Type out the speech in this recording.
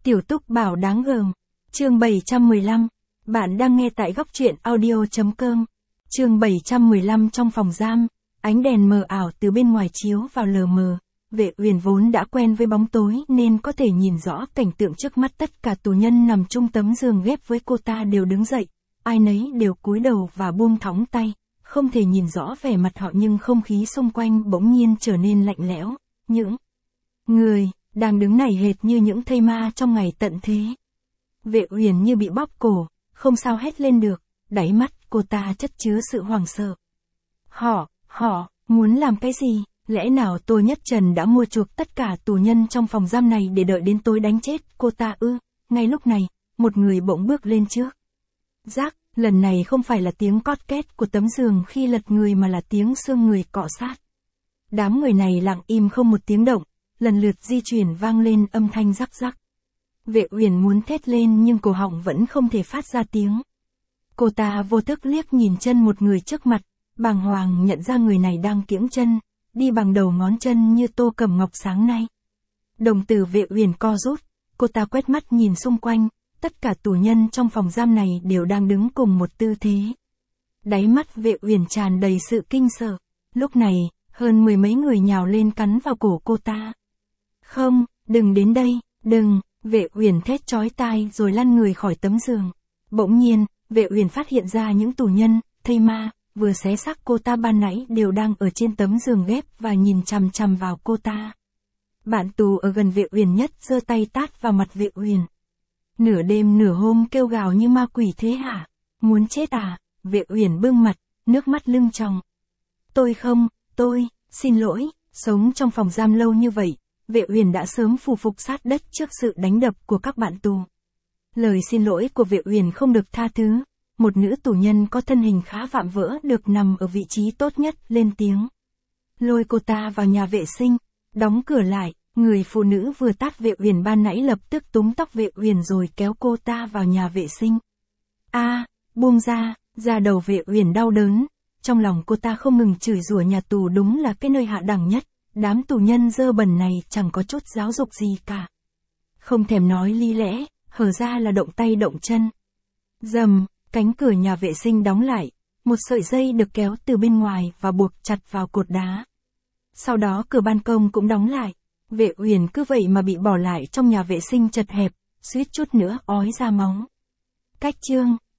Tiểu Túc Bảo đáng gờm. Chương 715. Bạn đang nghe tại góc truyện audio.com. Chương 715 trong phòng giam, ánh đèn mờ ảo từ bên ngoài chiếu vào lờ mờ. Vệ Uyển vốn đã quen với bóng tối nên có thể nhìn rõ cảnh tượng trước mắt. Tất cả tù nhân nằm chung tấm giường ghép với cô ta đều đứng dậy, ai nấy đều cúi đầu và buông thõng tay, không thể nhìn rõ vẻ mặt họ nhưng không khí xung quanh bỗng nhiên trở nên lạnh lẽo. Những người đang đứng này hệt như những thây ma trong ngày tận thế. Vệ Uyển như bị bóp cổ, không sao hét lên được, đáy mắt cô ta chất chứa sự hoảng sợ. Họ muốn làm cái gì? Lẽ nào Tô Nhất Trần đã mua chuộc tất cả tù nhân trong phòng giam này để đợi đến tối đánh chết cô ta ư? Ngay lúc này, một người bỗng bước lên trước. Rác, lần này không phải là tiếng cót két của tấm giường khi lật người mà là tiếng xương người cọ sát. Đám người này lặng im không một tiếng động, lần lượt di chuyển vang lên âm thanh rắc rắc. Vệ Uyển muốn thét lên nhưng cổ họng vẫn không thể phát ra tiếng. Cô ta vô thức liếc nhìn chân một người trước mặt, bàng hoàng nhận ra người này đang kiễng chân, đi bằng đầu ngón chân như Tô Cẩm Ngọc sáng nay. Đồng tử Vệ Uyển co rút, cô ta quét mắt nhìn xung quanh, tất cả tù nhân trong phòng giam này đều đang đứng cùng một tư thế. Đáy mắt Vệ Uyển tràn đầy sự kinh sợ. Lúc này, hơn 10 mấy người nhào lên cắn vào cổ cô ta. Không, đừng đến đây, đừng, Vệ Uyển thét chói tai rồi lăn người khỏi tấm giường. Bỗng nhiên, Vệ Uyển phát hiện ra những tù nhân, thây ma, vừa xé xác cô ta ban nãy đều đang ở trên tấm giường ghép và nhìn chằm chằm vào cô ta. Bạn tù ở gần Vệ Uyển nhất giơ tay tát vào mặt Vệ Uyển. Nửa đêm nửa hôm kêu gào như ma quỷ thế hả? Muốn chết à? Vệ Uyển bưng mặt, nước mắt lưng tròng. Tôi, xin lỗi, sống trong phòng giam lâu như vậy, Vệ Uyển đã sớm phù phục sát đất trước sự đánh đập của các bạn tù. Lời xin lỗi của Vệ Uyển không được tha thứ, một nữ tù nhân có thân hình khá vạm vỡ được nằm ở vị trí tốt nhất lên tiếng. Lôi cô ta vào nhà vệ sinh, đóng cửa lại, người phụ nữ vừa tát Vệ Uyển ban nãy lập tức túm tóc Vệ Uyển rồi kéo cô ta vào nhà vệ sinh. Buông ra, da đầu Vệ Uyển đau đớn, trong lòng cô ta không ngừng chửi rủa nhà tù đúng là cái nơi hạ đẳng nhất, đám tù nhân dơ bẩn này chẳng có chút giáo dục gì cả. Không thèm nói lý lẽ, hở ra là động tay động chân. Rầm, cánh cửa nhà vệ sinh đóng lại, một sợi dây được kéo từ bên ngoài và buộc chặt vào cột đá. Sau đó cửa ban công cũng đóng lại. Vệ Uyển cứ vậy mà bị bỏ lại trong nhà vệ sinh chật hẹp, suýt chút nữa ói ra máu. Cách chương